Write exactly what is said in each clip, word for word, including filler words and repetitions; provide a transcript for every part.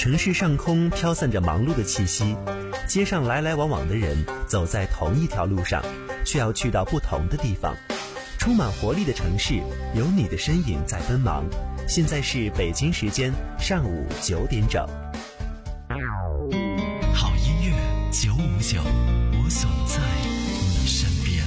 城市上空飘散着忙碌的气息，街上来来往往的人走在同一条路上，却要去到不同的地方。充满活力的城市，有你的身影在奔忙。现在是北京时间上午九点整。 好音乐九五九，我总在你身边。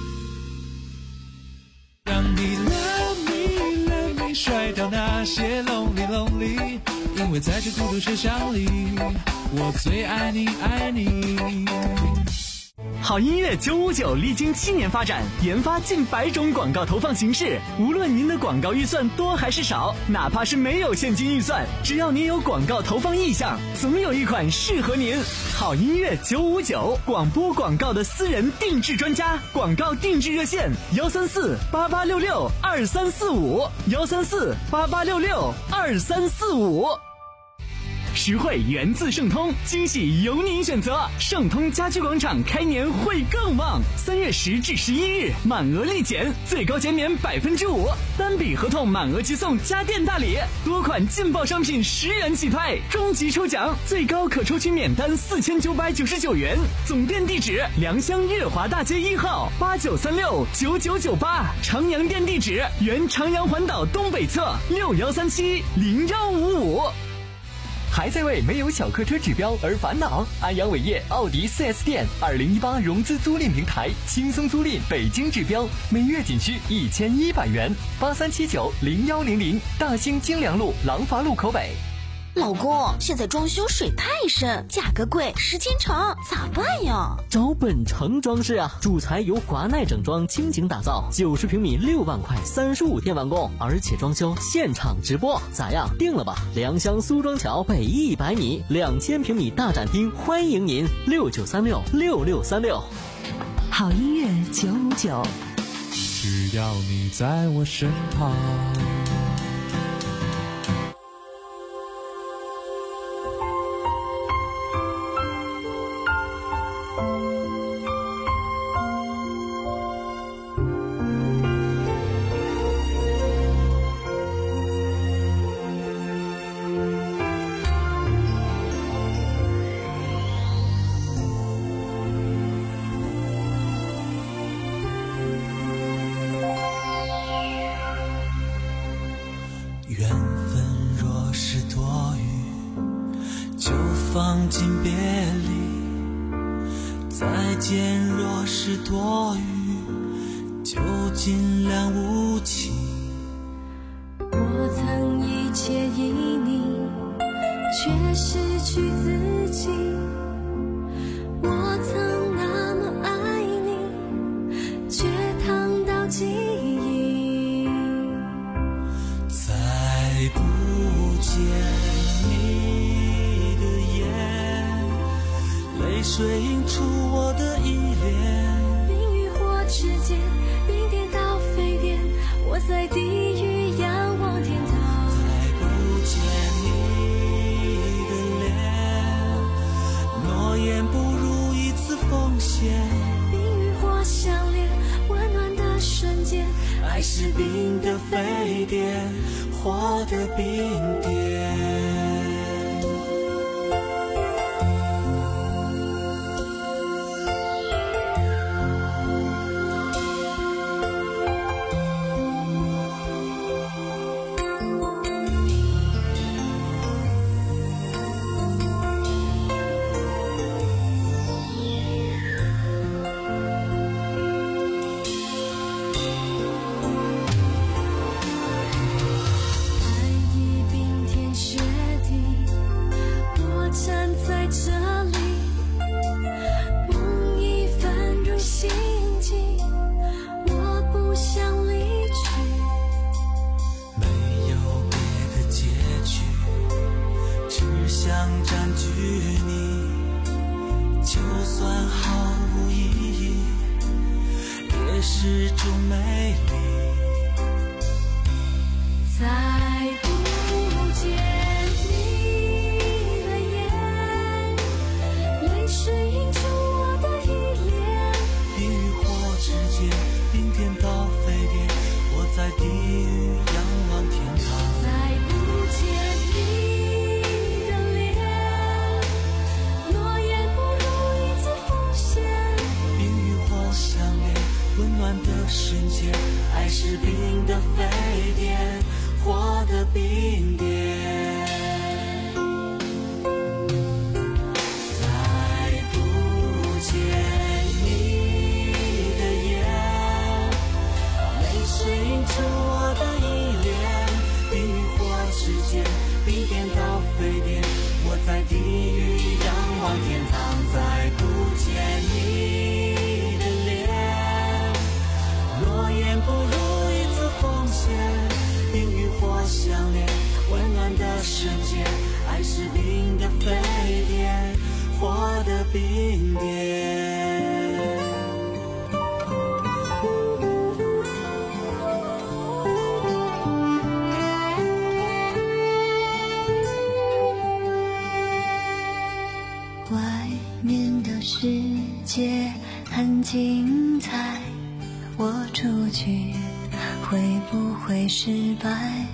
让你 love me love me 甩掉那些 lonely lonely， 因为在这孤独车厢里，我最爱你爱你。 好音乐九五九历经七年发展，研发近百种广告投放形式。无论您的广告预算多还是少，哪怕是没有现金预算，只要您有广告投放意向，总有一款适合您。好音乐九五九，广播广告的私人定制专家，广告定制热线幺三四八八六六二三四五幺三四八八六六二三四五。实惠源自盛通，惊喜由您选择。盛通家居广场开年会更旺，三月十至十一日满额立减，最高减免百分之五，单笔合同满额即送家电大礼，多款劲爆商品十元起拍，终极抽奖最高可抽取免单四千九百九十九元。总店地址：良乡月华大街一号八九三六九九九八，长阳店地址：原长阳环岛东北侧六幺三七零幺五五。 还在为没有小客车指标而烦恼？安阳伟业奥迪 四 S 店二零一八融资租赁平台，轻松租赁北京指标，每月仅需一千一百元。八三七九零幺零零，大兴京良路廊坊路口北。 老公，现在装修水太深，价格贵，时间长，咋办呀？ 找本城装饰啊，主材由华奈整装倾情打造，九十平米六万块，三十五天完工，而且装修现场直播，咋样？定了吧？良乡苏庄桥北一百米，两千平米大展厅，欢迎您六九三六六六三六。 好音乐九五九， 只要你在我身旁。缘分若是多余，就放进别离；再见若是多余，就尽量无情。 我曾一切依你，却失去自己。我曾那么爱你，却烫到记忆。 再不见你的眼，泪水映出我的依恋。 冰与火之间，冰点到沸点，我在地狱仰望天堂。 再不见你的脸，诺言不如一次奉献。 冰与火相连，温暖的瞬间， 爱是冰的沸点，火的冰点。是种美丽。 再不见你的眼，泪水映出我的依恋。 冰与火之间，冰点到沸点，我在地狱仰望天堂。 再不见你的脸， 暖的世界，爱是冰的沸点，火的冰点。 外面的世界很精彩，我出去会不会失败？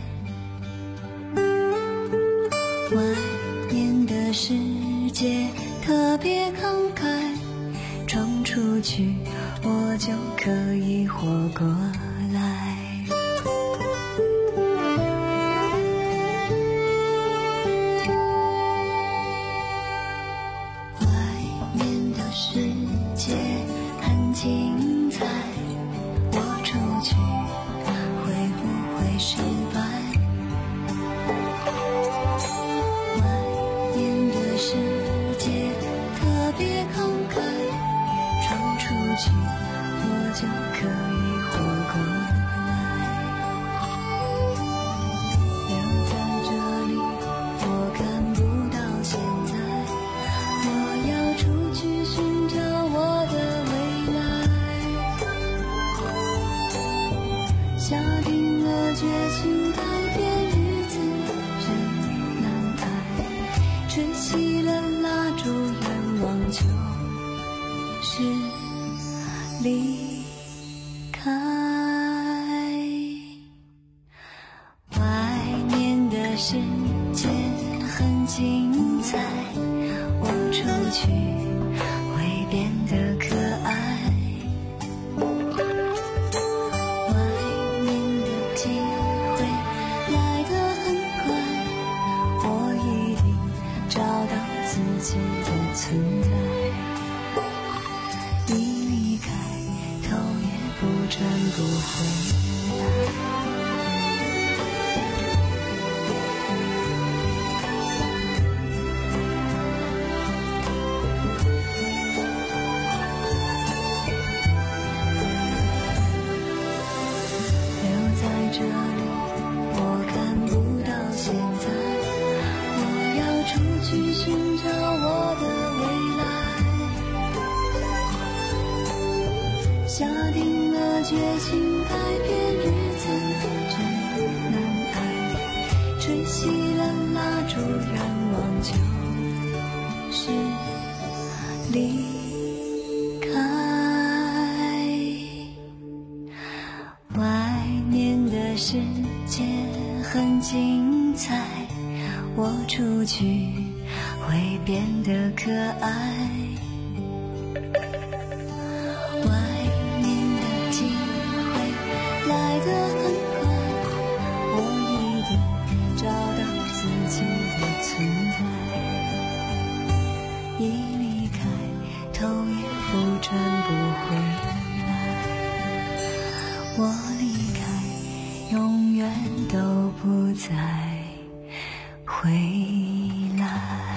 外面的世界特别慷慨，闯出去我就可以活过来。外面的世界很精彩，我出去会不会失败？外面的世界特别慷慨，闯出去我就可以活过来。留在这里我看不到现在，我要出去寻找我的未来。下定了决心改变日子真难挨，吹熄了蜡烛愿望就是离开。外面的世界很精彩，我出去会变得可爱。外面的机会来得很快，我一定找到自己的存在。一离开，头也不转不回来。这里我看不到现在，我要出去寻找我的未来。下定了决心改变日子真难挨，吹熄了蜡烛愿望就是离开。外面的世界很精彩，我出去会变得可爱。外面的机会来得很快，我一定找到自己的存在。一离开，头也不转不回来。我离开，永远都不再回来。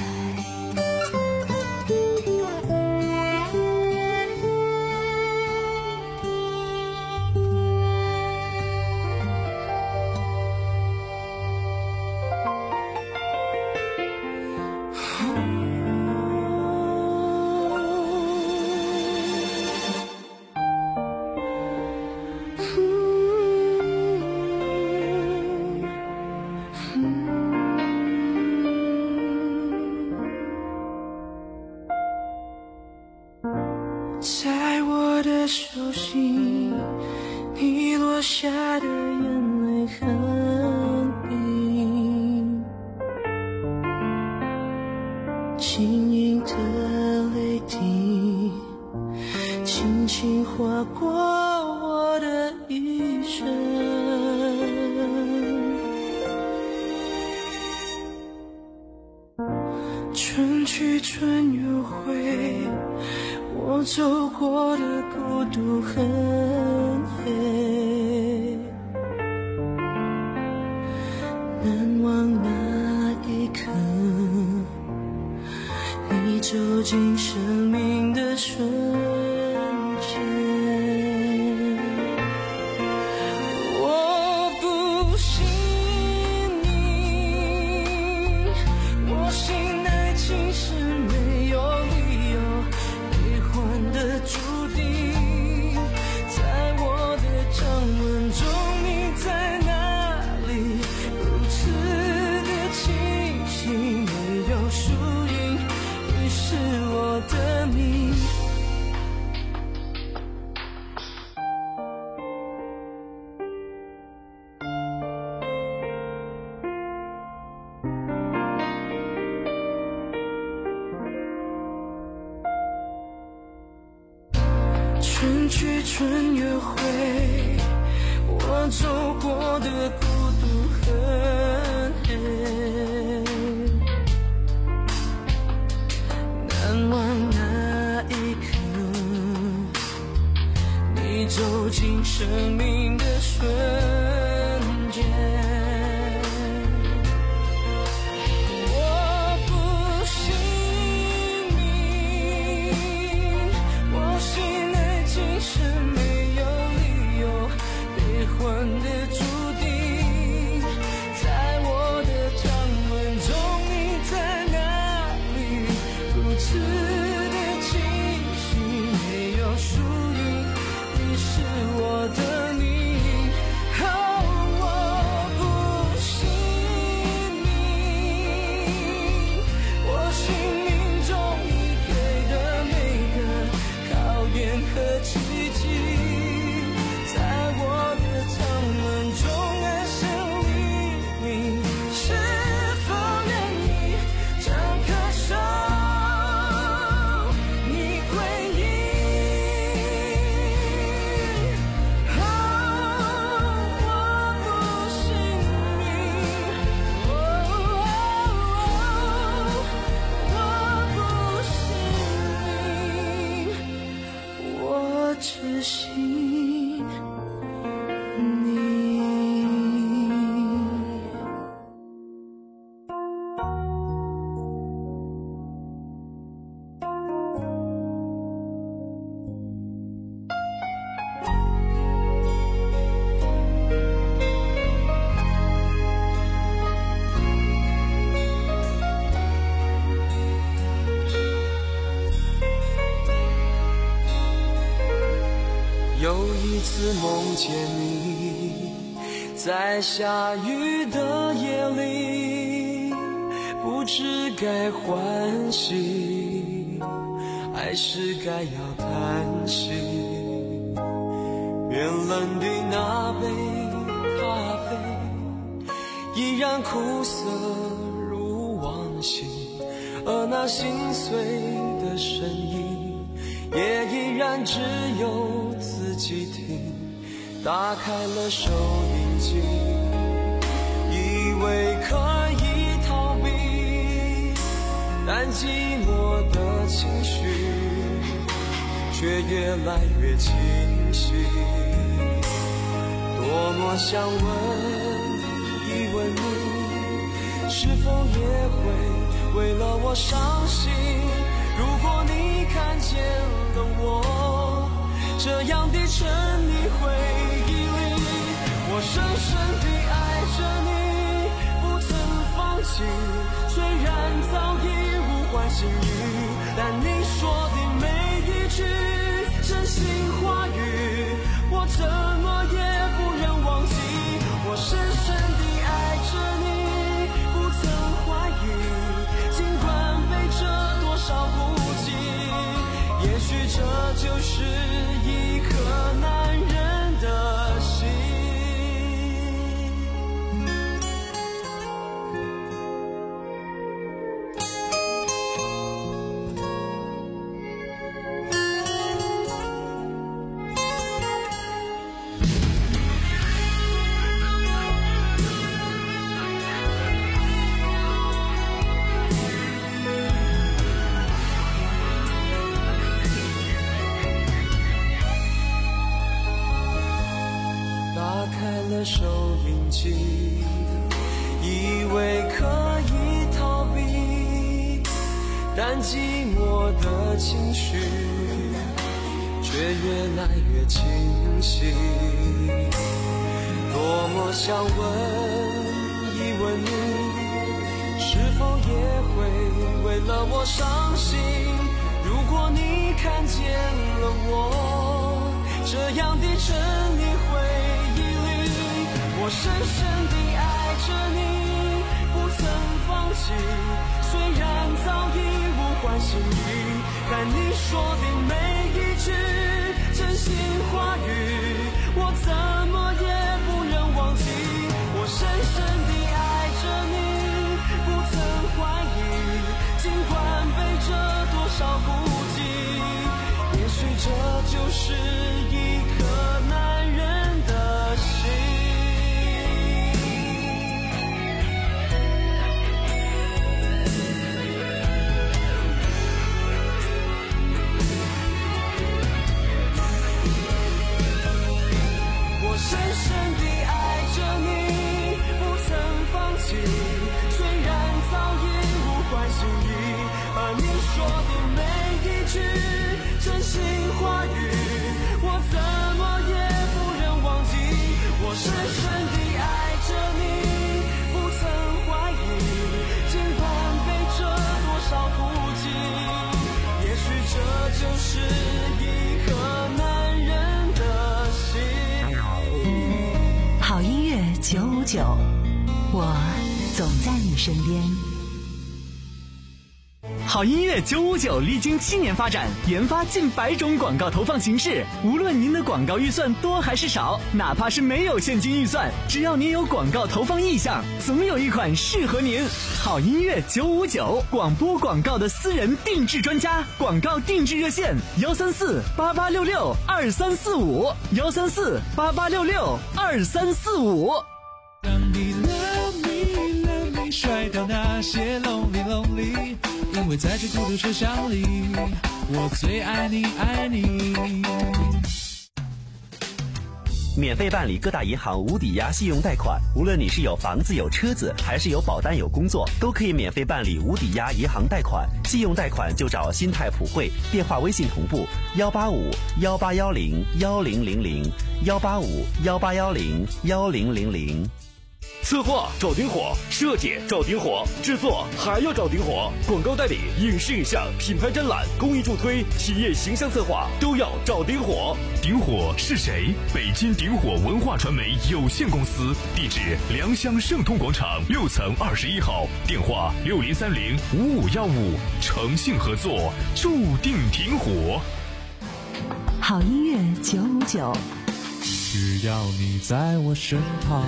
在我的手心，你落下的眼泪很冰，轻盈的泪滴轻轻划过我的一生。春去春又回，我走过的孤独很黑，难忘那一刻，你走进生命的瞬间。我不信你去春约会，我走过的孤独很黑，难忘那一刻你走进生命的瞬间。我不信命，我心内今生没有理由悲欢的注定，在我的掌纹中你在哪里？如此的清晰，没有输赢，你是我的你。只信你。 有一次梦见你，在下雨的夜里，不知该欢喜，还是该要叹息。变冷的那杯咖啡，依然苦涩如往昔，而那心碎的声音，也依然只有自己听。打开了收音机，以为可以逃避，但寂寞的情绪却越来越清晰。多么想问一问你，是否也会为了我伤心？如果你看见了我这样的沉溺回忆里，我深深地爱着你，不曾放弃。虽然早已物换星移，但你说的每一句真心话语，我怎么也不忍忘记。我深深地爱着你，不曾怀疑，尽管背着多少孤寂，也许这就是一颗男人的心。收音机，以为可以逃避，但寂寞的情绪却越来越清晰。多么想问一问你，是否也会为了我伤心？如果你看见了我这样的沉溺回忆里，我深深地爱着你，不曾放弃。虽然早已物换星移，但你说的每一句真心话语，我怎么也不忍忘记。我深深地爱着你，不曾怀疑，尽管背着多少孤寂，也许这就是一己。虽然早已无关心意，而你说的每一句真心话语，我怎么也不忍忘记。我深深地爱着你，不曾怀疑，尽管背着多少孤寂，也许这就是一个男人的心。 好音乐九五九，我总在你身边。 好音乐九五九历经七年发展，研发近百种广告投放形式。无论您的广告预算多还是少，哪怕是没有现金预算，只要您有广告投放意向，总有一款适合您。好音乐九五九，广播广告的私人定制专家，广告定制热线：幺三四八八六六二三四五，幺三四八八六六二三四五。 让你 love me love me， 甩掉那些 lonely lonely。因为在这孤独车厢里，我最爱你爱你。 免费办理各大银行无抵押信用贷款，无论你是有房子有车子，还是有保单有工作，都可以免费办理无抵押银行贷款。信用贷款就找新泰普惠，电话微信同步幺八五幺八幺零幺零零零幺八五幺八幺零幺零零零。 策划找顶火，设计找顶火，制作还要找顶火，广告代理、影视影像、品牌展览、公益助推、企业形象策划都要找顶火。 顶火是谁？北京顶火文化传媒有限公司，地址良乡盛通广场六层二十一号，电话六零三零五五幺五，诚信合作，注定顶火。 好音乐九五九， 只要你在我身旁。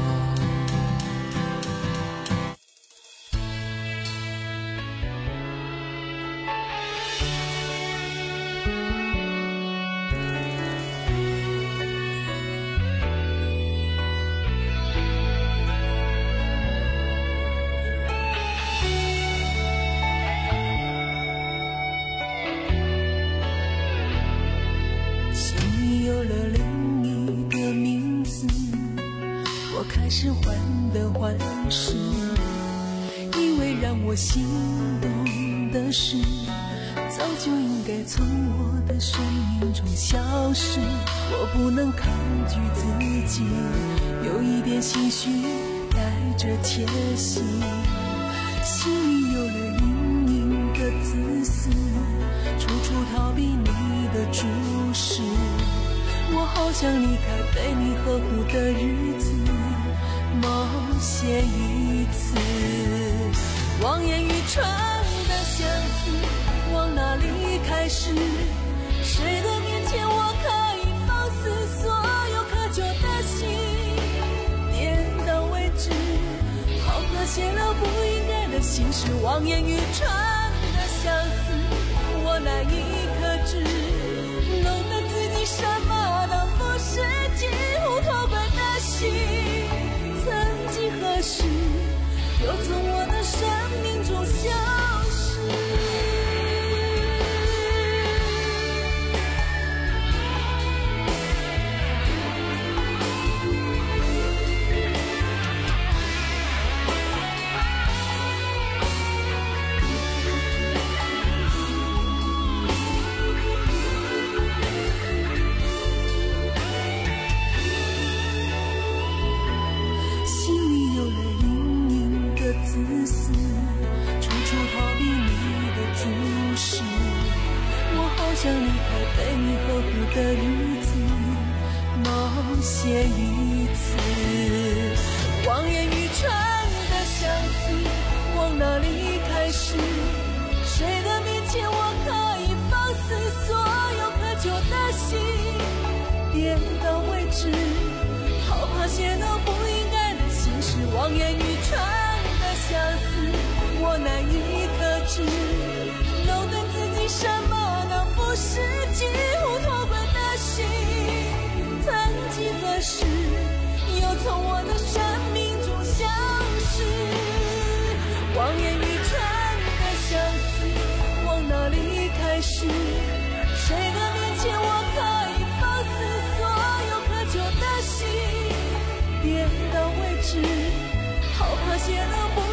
开始患得患失，因为让我心动的事，早就应该从我的生命中消失。我不能抗拒自己，有一点心虚，带着窃喜，心里有了隐隐的自私，处处逃避你的注视。我好想离开被你呵护的日子，冒险一次。望眼欲穿的相思，往哪里开始？谁的面前我可以放肆所有渴求的心，点到为止。好可泄露不应该的心事，望眼欲穿的相思，我难以克制，弄得自己什么都不是，几乎脱轨的心。曾几何时，又从我的生命中消失。自私，处处逃避你的注视。我好想离开被你呵护的日子，冒险一次。望眼欲穿的相思，往哪里开始？谁的面前我可以放肆所有渴求的心，点到为止。好怕泄露不应该的心事，望眼欲穿相思，我难以克制，弄得自己什么都不是，几乎脱轨的心。曾几何时，又从我的生命中消失。望眼欲穿的相思，往哪里开始？谁的面前我可以放肆所有渴求的心，点到为止。好怕泄露不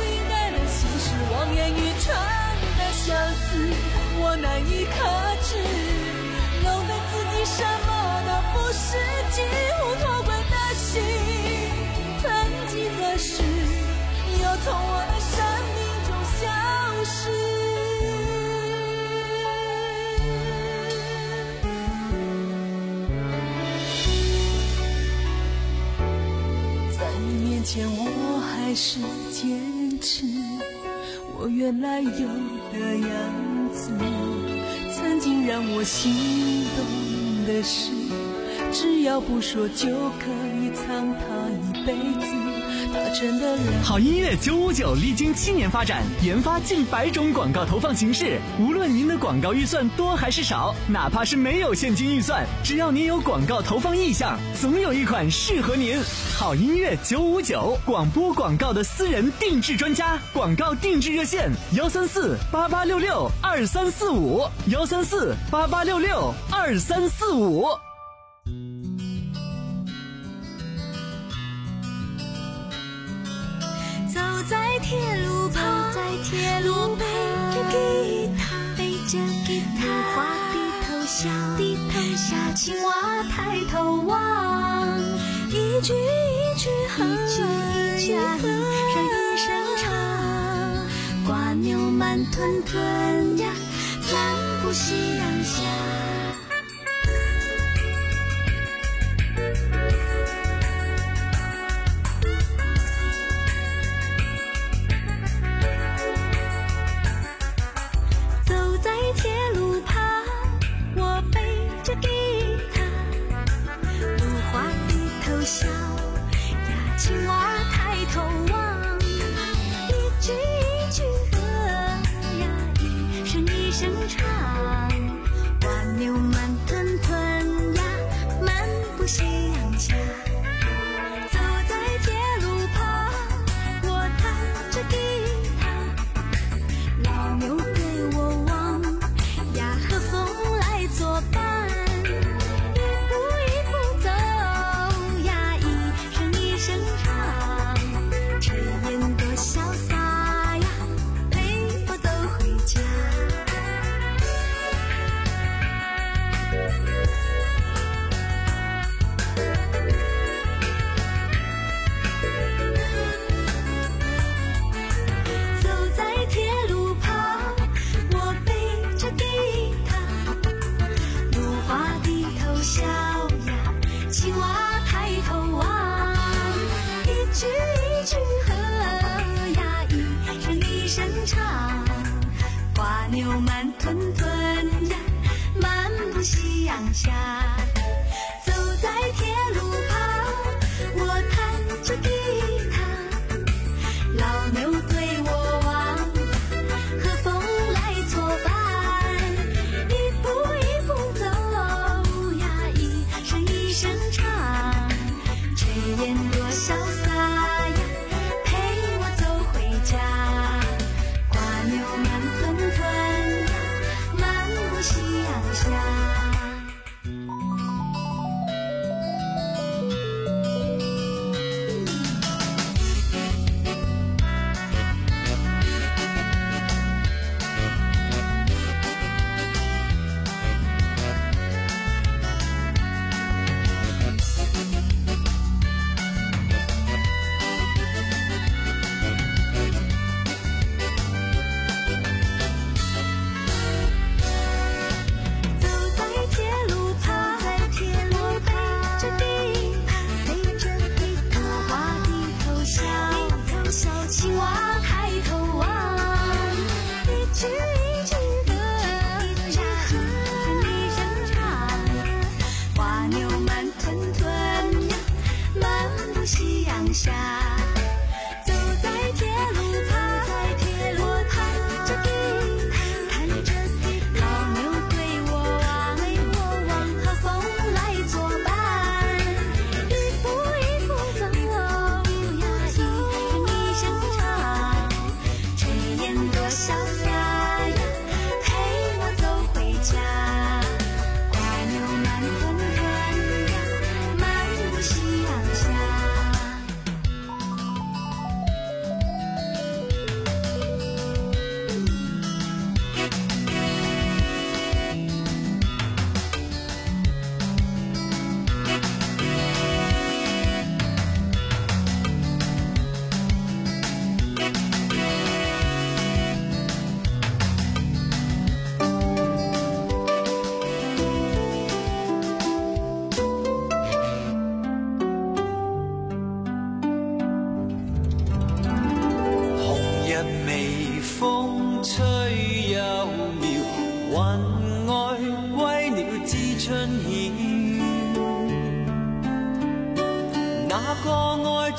相思，我难以克制，弄得自己什么都不是，几乎脱轨的心，曾几何时又从我的生命中消失。在你面前我还是坚持我原来有的样子，曾经让我心动的事，只要不说就可以藏它一辈子。它真的让好音乐九五九历经七年发展，研发近百种广告投放形式。无论您的广告预算多还是少，哪怕是没有现金预算，只要您有广告投放意向，总有一款适合您。好音乐九五九，广播广告的私人定制专家，广告定制热线幺三四八八六六二三四五幺三四八八六六二三四五。 走在铁路旁，在铁路背着吉他，背着吉他，芦花低头笑，低头笑，青蛙抬头望，一句一句和，一句一句和，人一声唱，瓜牛慢吞吞呀，漫步夕阳下。铁路旁，我背着吉他，芦花低头笑呀，青蛙抬头望，一句一句和呀，一声一声唱，蜗牛慢吞吞呀，漫步夕阳下。走在铁路旁，我弹着吉他，老牛对我望。和风来作伴，一步一步走呀，一声一声唱，炊烟多潇洒呀，陪我走回家。走在铁路旁，我背着吉笑呀，青蛙抬头望，一句一句和呀，一声一声唱，瓜牛慢吞吞呀，漫步夕阳下。走在铁路旁，我弹着吉他，老牛对我望，和风来作伴，一步一步走。声唱，炊烟多潇洒呀，陪我走回家。瓜牛慢吞吞呀，漫步夕阳下。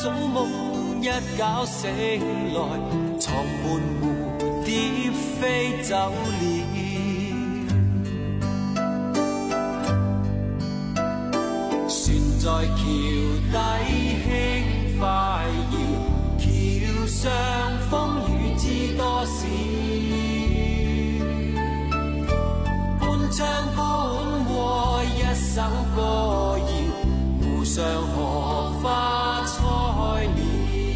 早夢一覺醒來，床伴蝴蝶飛走了。船在橋底輕快搖，橋上風雨知多少。半唱半和一首歌謠，湖上荷花開了。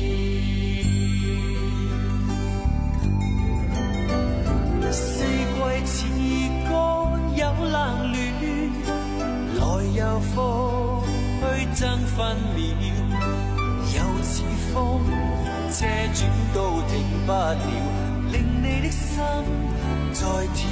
四季似歌有冷暖，來又復去爭分秒，又似風車轉都停不了，令你的心在跳。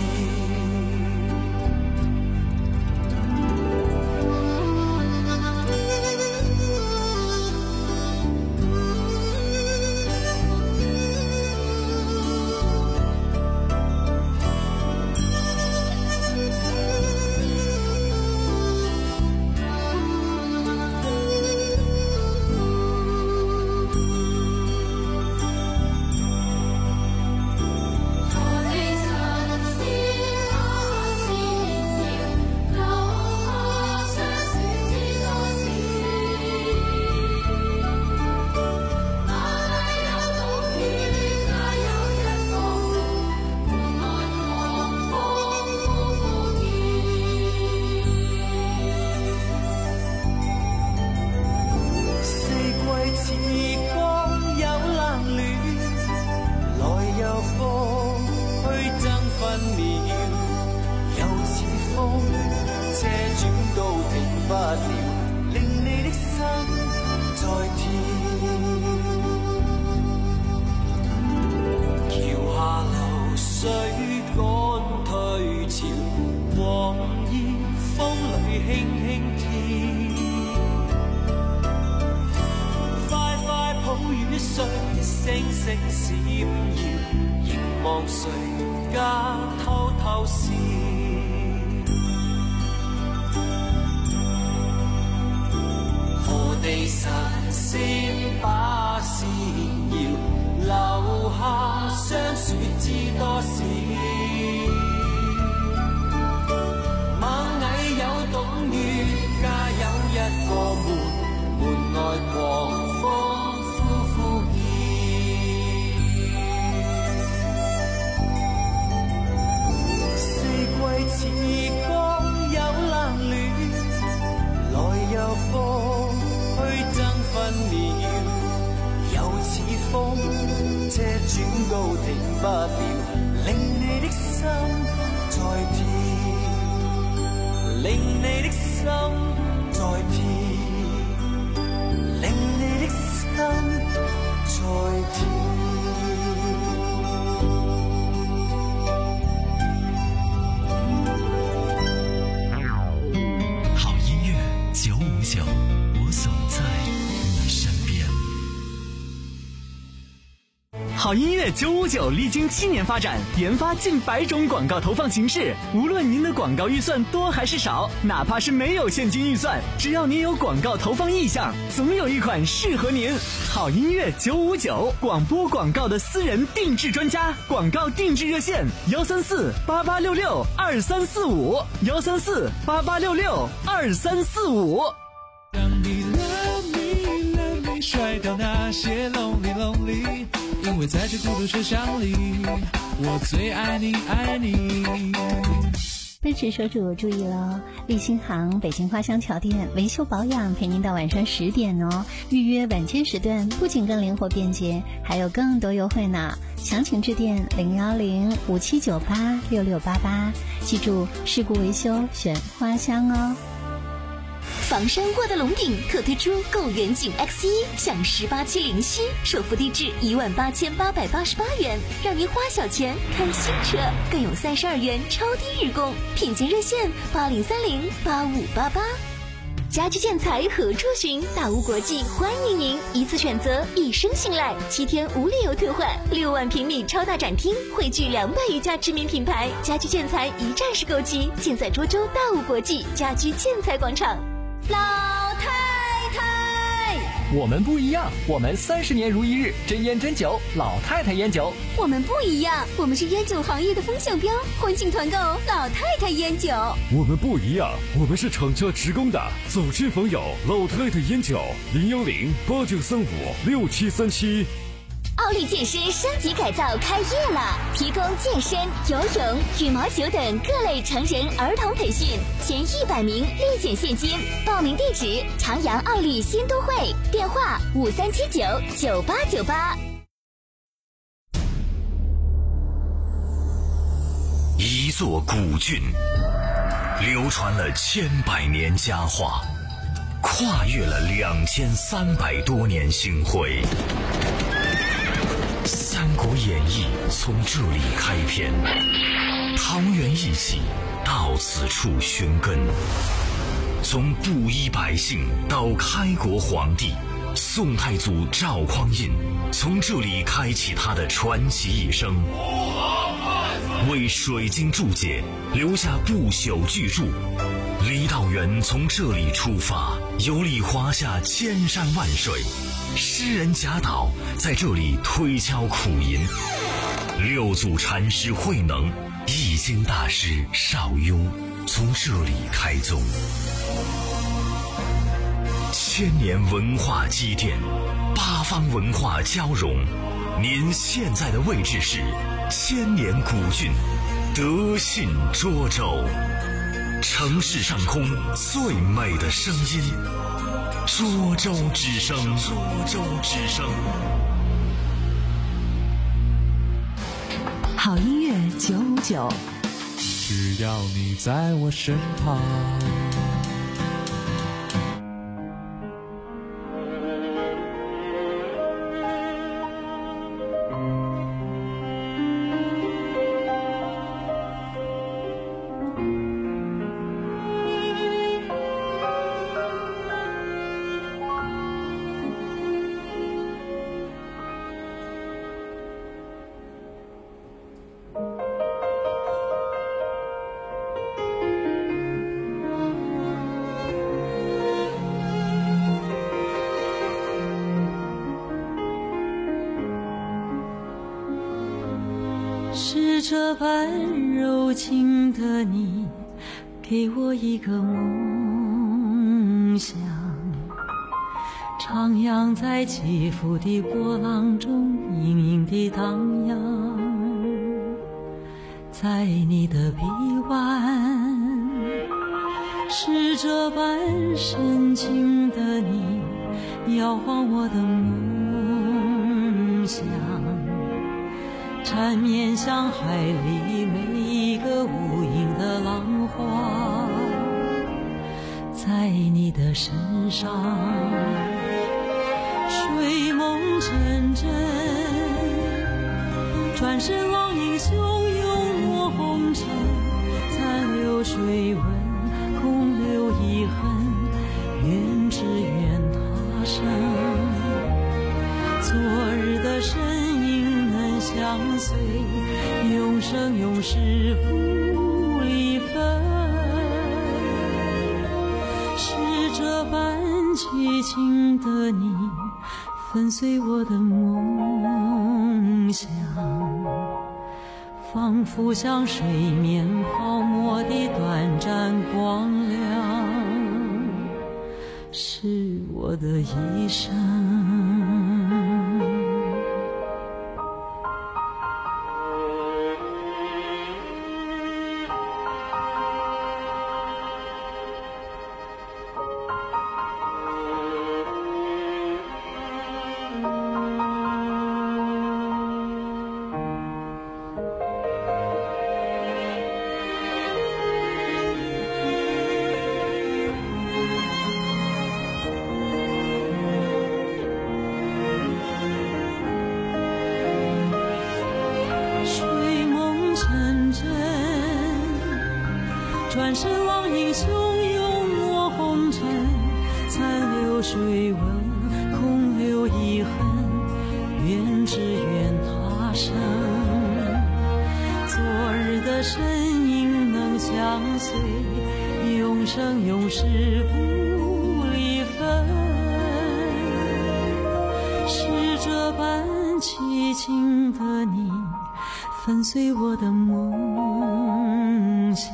好音乐九五九历经七年发展，研发近百种广告投放形式。无论您的广告预算多还是少，哪怕是没有现金预算，只要您有广告投放意向，总有一款适合您。好音乐九五九，广播广告的私人定制专家，广告定制热线：幺三四八八六六二三四五，幺三四八八六六二三四五。 让你 love me love me 甩掉那些 lonely lonely。因为在这孤独车厢里，我最爱你爱你。 奔驰车主注意了，立新行北京花乡桥店维修保养陪您到晚上十点哦。预约晚间时段不仅更灵活便捷，还有更多优惠呢。详情致电零幺零五七九八六六八八，记住事故维修选花乡哦。 房山沃德龙顶特推出购远景 X 一 享十八期零息，首付地至一万八千八百八十八元，让您花小钱看新车，更有三十二元超低日供，品鉴热线八零三零八五八八。家居建材何处寻？大屋国际欢迎您，一次选择，一生信赖，七天无理由退换，六万平米超大展厅，汇聚两百余家知名品牌，家居建材一站式购齐，尽在涿州大屋国际家居建材广场。 老太太， 我们不一样，我们三十年如一日，真烟真酒，老太太烟酒。 我们不一样，我们是烟酒行业的风向标，欢庆团购老太太烟酒。 我们不一样，我们是厂家职工的，走亲访友，老太太烟酒，零幺零八九三五六七三七。 奥利健身升级改造开业了，提供健身、游泳、羽毛球等各类成人儿童培训，前一百名立减现金。报名地址：长阳奥利新都会，电话五三七九九八九八。 一座古郡，流传了千百年佳话，跨越了两千三百多年星辉。《三国演义》从这里开篇，桃园义气到此处寻根。从布衣百姓到开国皇帝，宋太祖赵匡胤从这里开启他的传奇一生，为水晶注解留下不朽巨著。李道元从这里出发，游历华夏千山万水。诗人贾岛在这里推敲苦吟，六祖禅师慧能、易经大师邵雍从这里开宗。千年文化积淀，八方文化交融。您现在的位置是千年古郡德信涿州，城市上空最美的声音。涿州之声，涿州之声。 好音乐九五九， 只要你在我身旁。 是这般柔情的你，给我一个梦想，徜徉在起伏的波浪中，隐隐地荡漾。在你的臂弯，是这般深情的你，摇晃我的梦想，缠绵像海里每一个无垠的浪花。在你的身上，睡梦成真，转身浪影汹涌落红尘，残留水纹，空留遗恨，愿只愿他生。昨日的身影能相随，永生永世不离分。是这般凄情的你，粉碎我的梦想，仿佛像水面泡沫的短暂光亮，是我的一生。转身浪影汹涌落红尘，残留水纹，空留遗恨，愿只愿他生。昨日的身影能相随，永生永世不离分。 心的你，粉碎我的梦想，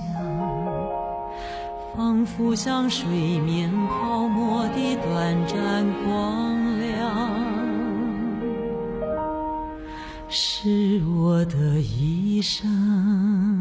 仿佛像水面泡沫的短暂光亮，是我的一生。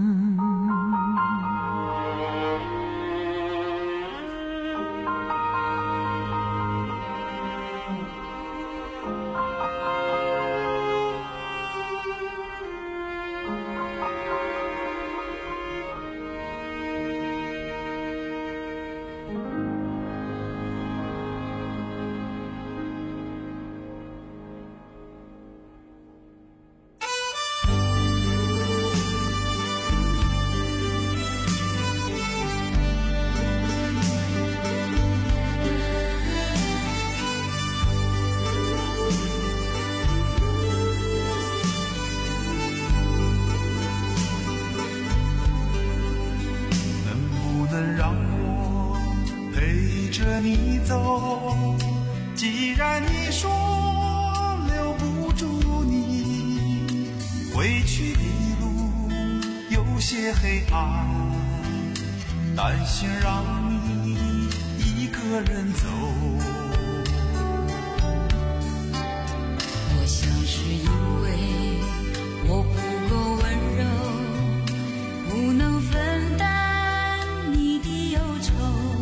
既然你说留不住你，回去的路有些黑暗，担心让你一个人走。 我想是因为我不够温柔，不能分担你的忧愁。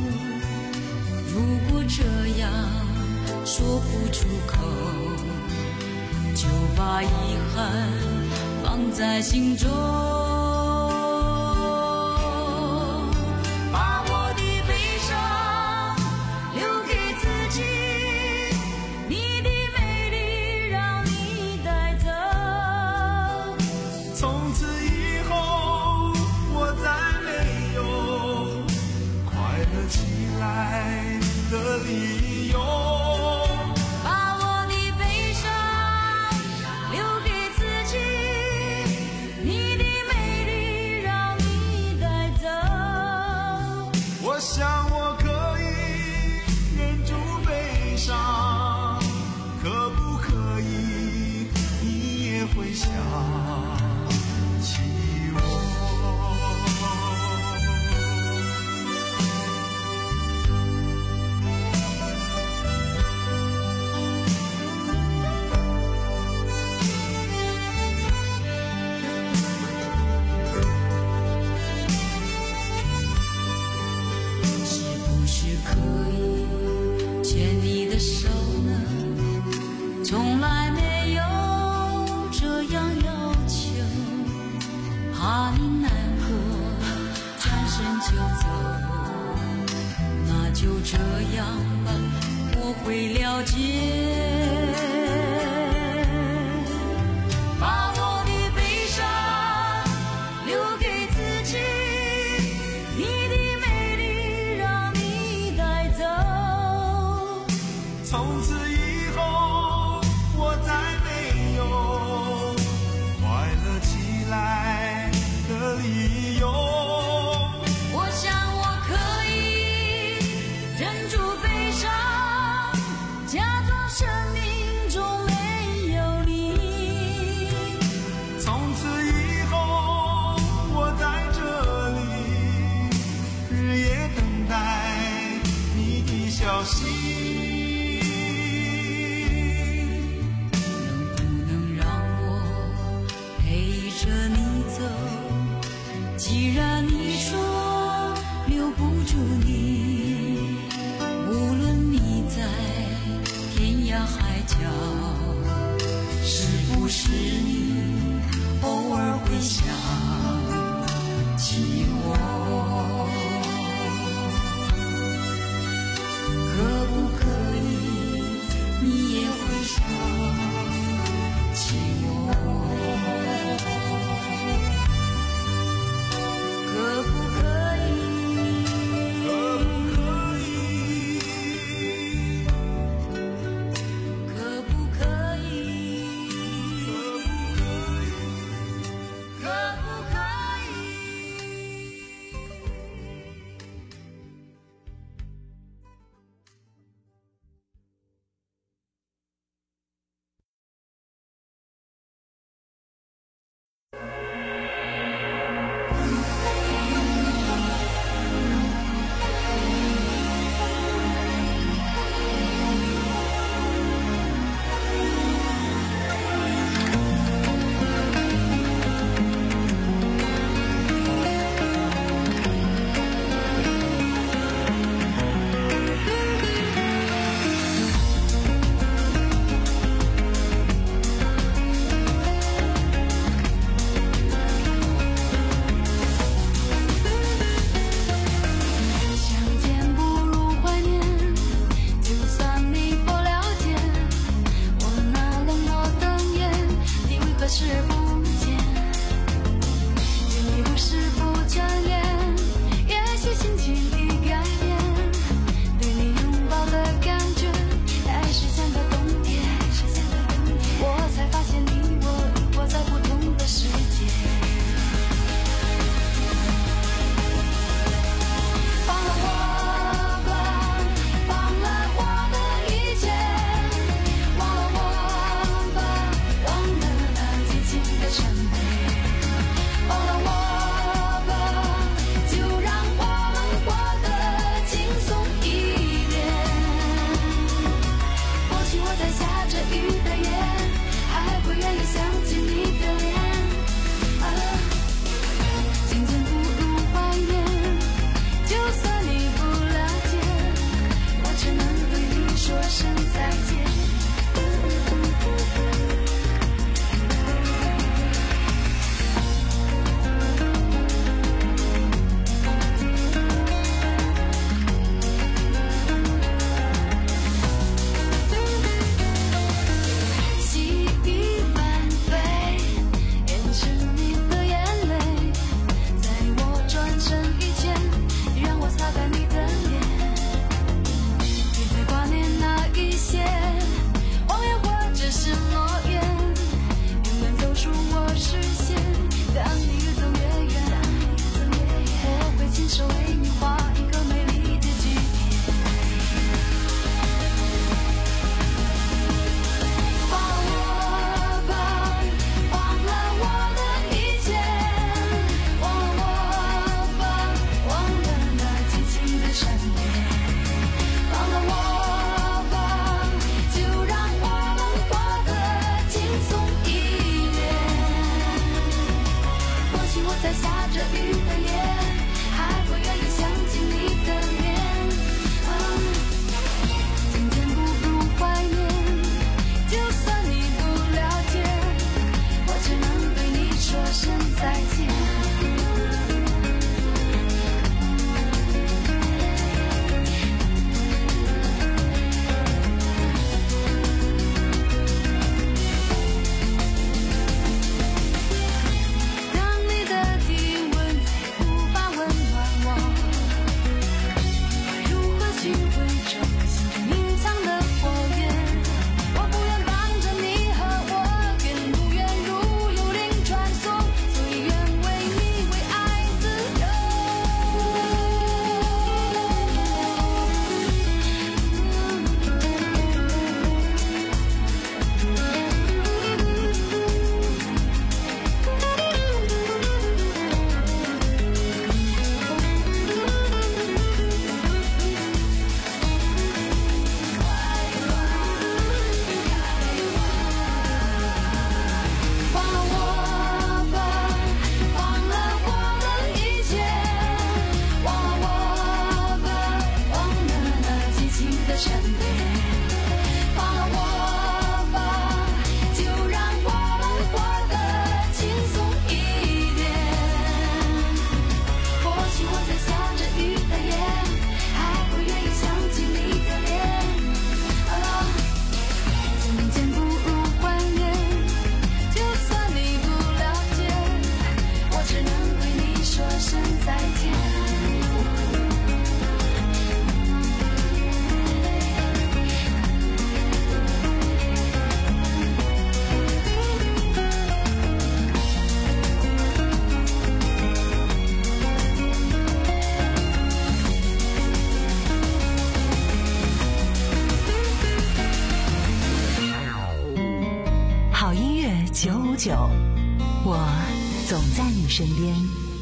如果这样说不出口，就把遗憾放在心中，把我的悲伤留给自己，你的美丽让你带走。 从此以后我再没有快乐起来的理由， 把我的悲伤留给自己，你的美丽让你带走。 我想我可以忍住悲伤，可不可以你也会想起我。 从来没有这样要求，怕你难过转身就走，那就这样吧，我会了解。把我的悲伤留给自己，你的美丽让你带走。 从此以后我再没有快乐起来的理由。 我想我可以忍住悲伤，假装生命中没有你。 从此以后我在这里日夜等待你的消息。 既然你说留不住你，无论你在天涯海角，是不是你偶尔会想起我？可不可以你也会想起我？ 视不见，对你不是不眷恋，也许心情已改变，对你拥抱的感觉还是像个冬天，我才发现你我已活在不同的世界。放了我吧，放了我的一切，忘了我吧，忘了那激情的沉醉，放了我吧，就让我们活得轻松一点。或许我在下着雨的夜，还会愿意想起你的脸，啊，渐渐步入怀念。就算你不了解，我只能对你说声再见。细雨翻飞，掩饰你的眼泪，在我转身以前，让我擦干你的脸。别再挂念那一些谎言或者是诺言，永远走出我视线。当你越走越远，我会亲手为你画一个美丽的句点。放了我吧，忘了我的一切，忘了我吧，忘了那激情的沉醉，放了我吧，就让我们活得轻松一点。或许我在下着雨的夜，还会愿意想起你的脸，啊，渐渐步入怀念。就算你不了解，我只能对你说声再见。当你的体温再无法温暖我，如何去伪装心中隐藏的火焰？我不愿帮着你和我，更不愿如幽灵穿梭，所以愿为你为爱自由。放了我吧，忘了我的一切，忘了我吧，忘了那激情的沉醉，放了我吧，就让我们活得轻松一点。或许我在下着雨的夜，还会愿意想起你的脸，啊，渐渐步入怀念。就算你不了解，我只能对你说声再见。 好音乐九五九，我总在你身边。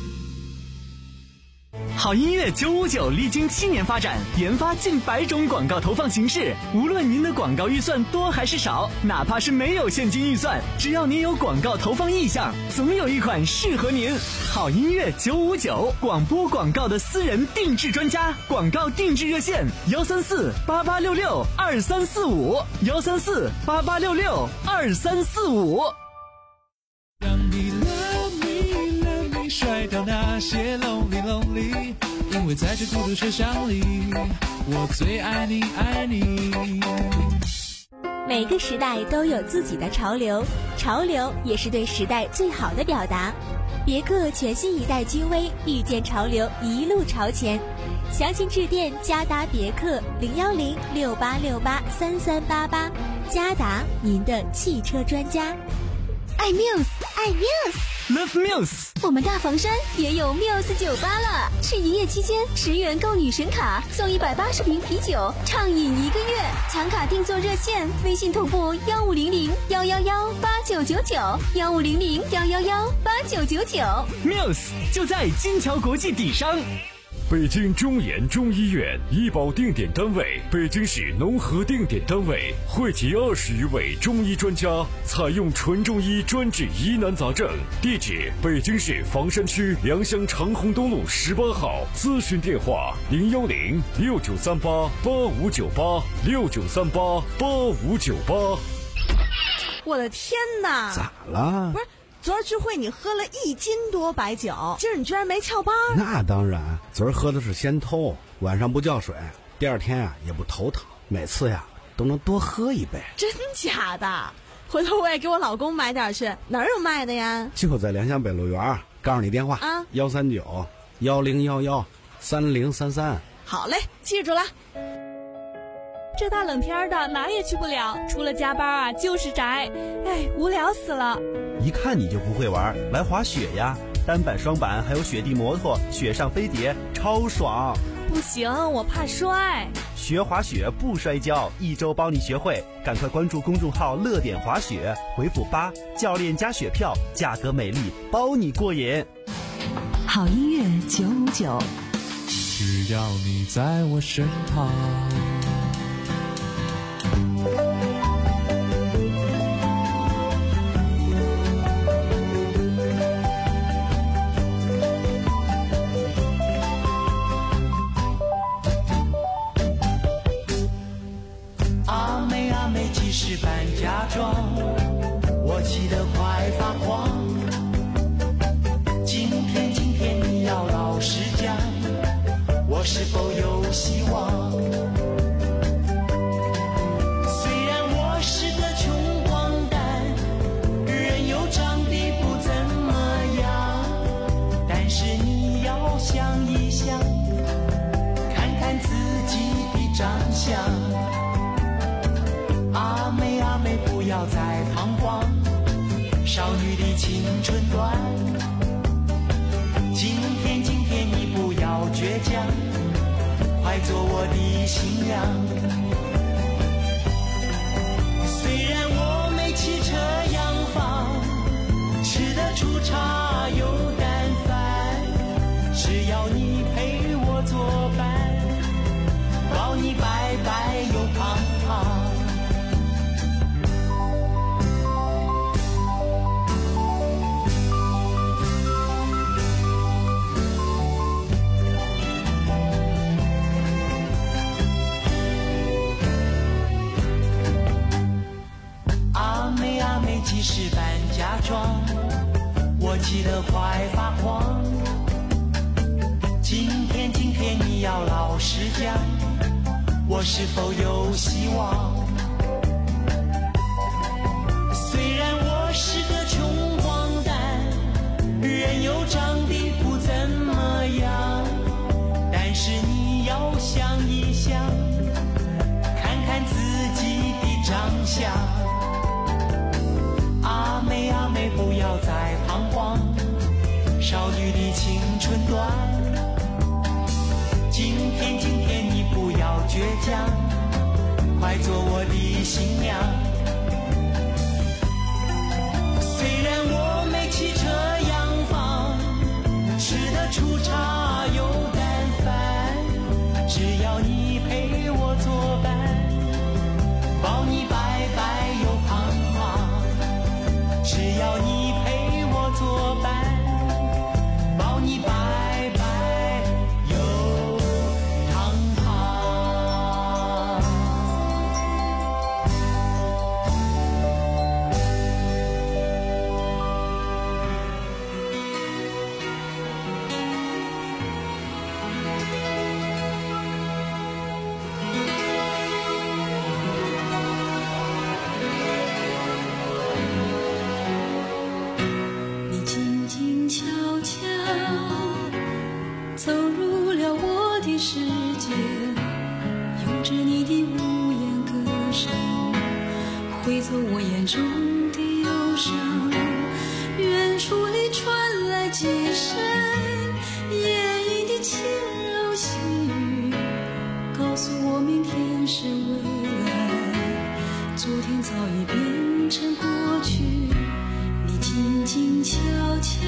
好音乐九五九历经七年发展，研发近百种广告投放形式。无论您的广告预算多还是少，哪怕是没有现金预算，只要您有广告投放意向，总有一款适合您。好音乐九五九，广播广告的私人定制专家，广告定制热线：幺三四八八六六二三四五，幺三四八八六六二三四五。 让你 love me love me 甩掉那些 lonely lonely， 因为在这孤独车厢里，我最爱你爱你。 每个时代都有自己的潮流，潮流也是对时代最好的表达。别克全新一代君威，遇见潮流，一路朝前。详情致电嘉达别克零幺零六八六八三三八八，嘉达您的汽车专家。 爱 Muse， 爱 Muse，Love Muse。 我们大房山也有 Muse 酒吧了，是营业期间十元购女神卡送一百八十瓶啤酒，畅饮一个月。抢卡订座热线：微信同步幺五零零幺幺幺八九九九，幺五零零幺幺幺八九九九。 Muse 就在金桥国际底商。 北京中研中医院医保定点单位，北京市农合定点单位，汇集二十余位中医专家，采用纯中医专治疑难杂症。地址：北京市房山区良乡长虹东路十八号。咨询电话：零幺零六九三八八五九八六九三八八五九八。 我的天哪！ 咋了？ 不是。昨儿聚会你喝了一斤多白酒，今儿你居然没翘班？ 那当然，昨儿喝的是仙偷，晚上不叫水，第二天啊也不头疼，每次呀都能多喝一杯。 真假的？回头我也给我老公买点去，哪儿有卖的呀？ 就在良乡北路园，告诉你电话啊，幺三九幺零幺幺三零三三。 好嘞，记住了。 这大冷天的哪里也去不了，除了加班啊就是宅，哎，无聊死了。 一看你就不会玩，来滑雪呀，单板双板还有雪地摩托，雪上飞碟超爽。 不行，我怕摔。 学滑雪不摔跤，一周帮你学会，赶快关注公众号乐点滑雪，回复八，教练加雪票，价格美丽，包你过瘾。 好音乐九五九， 只要你在我身旁。 是搬家装，我气得快发狂。今天今天你要老实讲，我是否有希望？虽然我是个穷光蛋，人又长得不怎么样，但是你要想一想，看看自己的长相。阿妹阿妹不要再彷徨，少女的青春短。今天今天你不要倔强，快做我的新娘。虽然我没汽车洋房，吃得出茶有淡饭，只要你陪我作伴，保你白白又胖胖。即使搬家装，我气得快发慌。今天今天你要老实讲，我是否有希望？虽然我是个穷光蛋，人又长得不怎么样，但是你要想一想，看看自己的长相。阿妹阿妹不要再彷徨，少女的青春短。今天今天你不要倔强，快做我的新娘。虽然我没汽车洋房，吃得出茶有淡饭，只要你陪我作伴，保你白白又胖胖。只要你陪我作伴，保你白白又胖胖。 中的忧伤，远处里传来几声夜莺的轻柔细语，告诉我明天是未来，昨天早已变成过去。你静静悄悄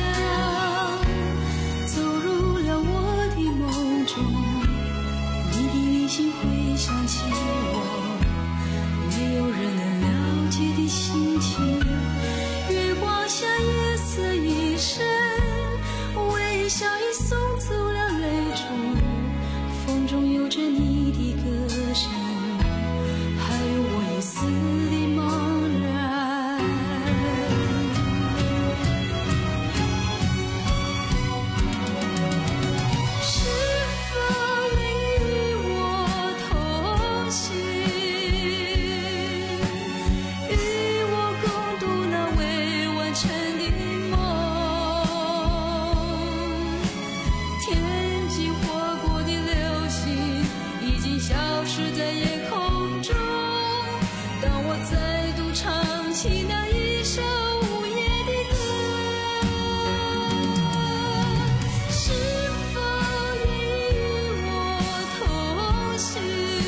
走入了我的梦中，你的离心会想起我没有人能了解的心情。月光下夜色已深，微笑已送走了泪珠，风中有着你的歌声，还有我一丝的茫然。是否你与我同行，与我共度那未完成的梦？天际划过的流星已经消失在夜空中，当我再度唱起那一首午夜的歌，是否愿与我同行，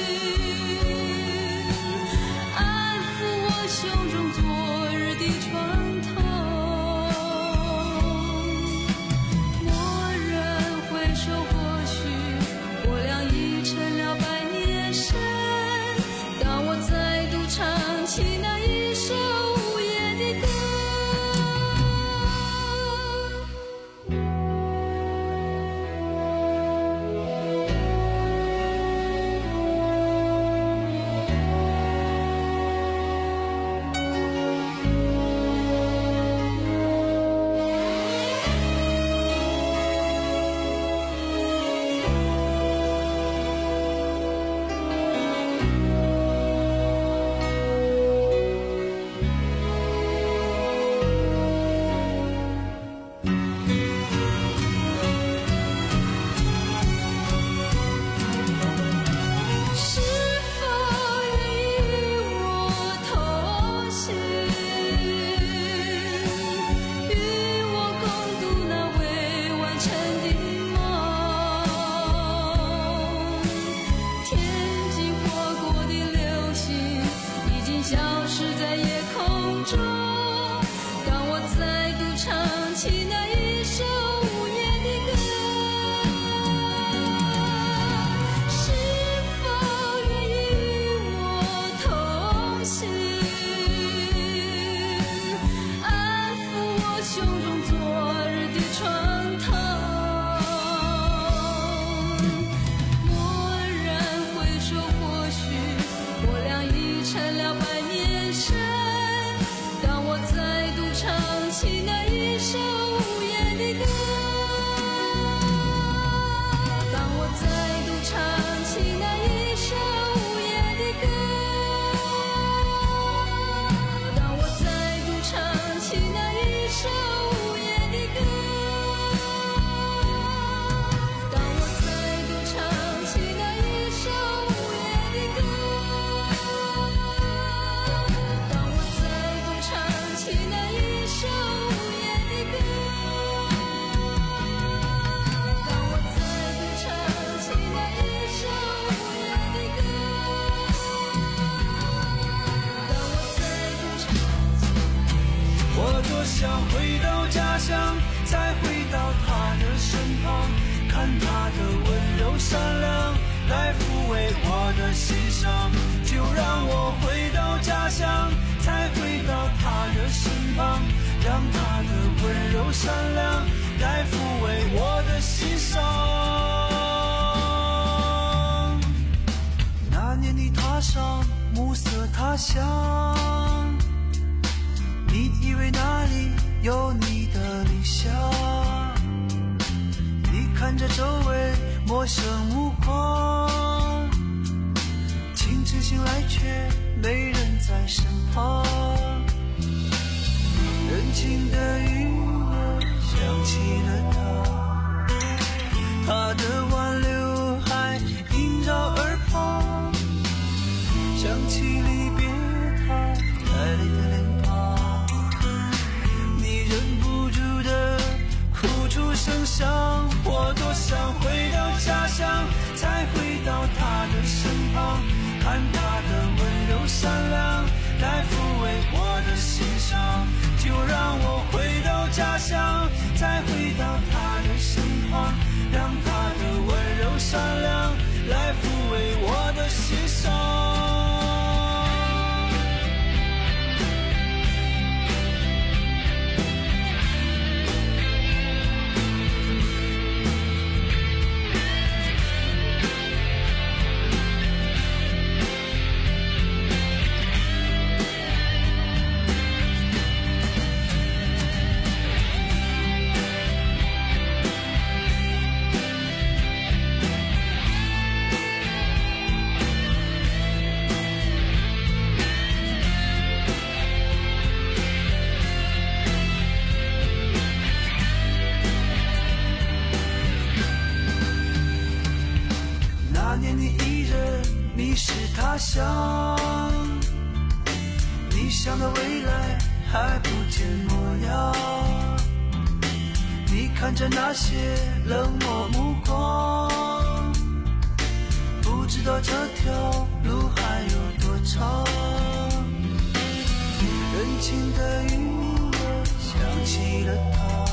安抚我胸中昨日的创痛？蓦然回首，或许我俩已成了百年身，当我再度唱起那一首午夜的歌。是否与我同行，与我共度那未完成的梦？天际划过的流星已经消失在夜空中，当我再度唱起那一首午夜的歌，是否愿与我同行，安抚我胸中昨日的创痛？蓦然回首，或许我俩已成了百年身，当我再度唱起那一首午夜的歌，当我再度唱起那一首午夜的歌，当我再度唱起那一首午夜的歌，当我再度唱起那一首午夜的歌，当我再度唱起那一首午夜的歌，当我再度唱起那一首午夜的歌，当我再度唱起。 我多想回到家乡，再回到他的身旁，看他的温柔善良，来抚慰我的心伤。就让我回到家乡，再回到他的身旁，让他的温柔善良来抚慰我的心伤。那年的他乡，暮色他乡，你以为那里有你的理想？你看着周围陌生目光，清晨醒来却没人在身旁。人情的音乐响起了他，他的挽留还萦绕耳旁，想起离别他带泪的脸庞。 伤，就让我回到家乡，再回到他的身旁，让他的温柔善良来抚慰我的心伤。那年你一人迷失他乡，理想的未来还不见模样，你看着那些冷漠目光，不知道这条路还有多长。人情的语言响起了他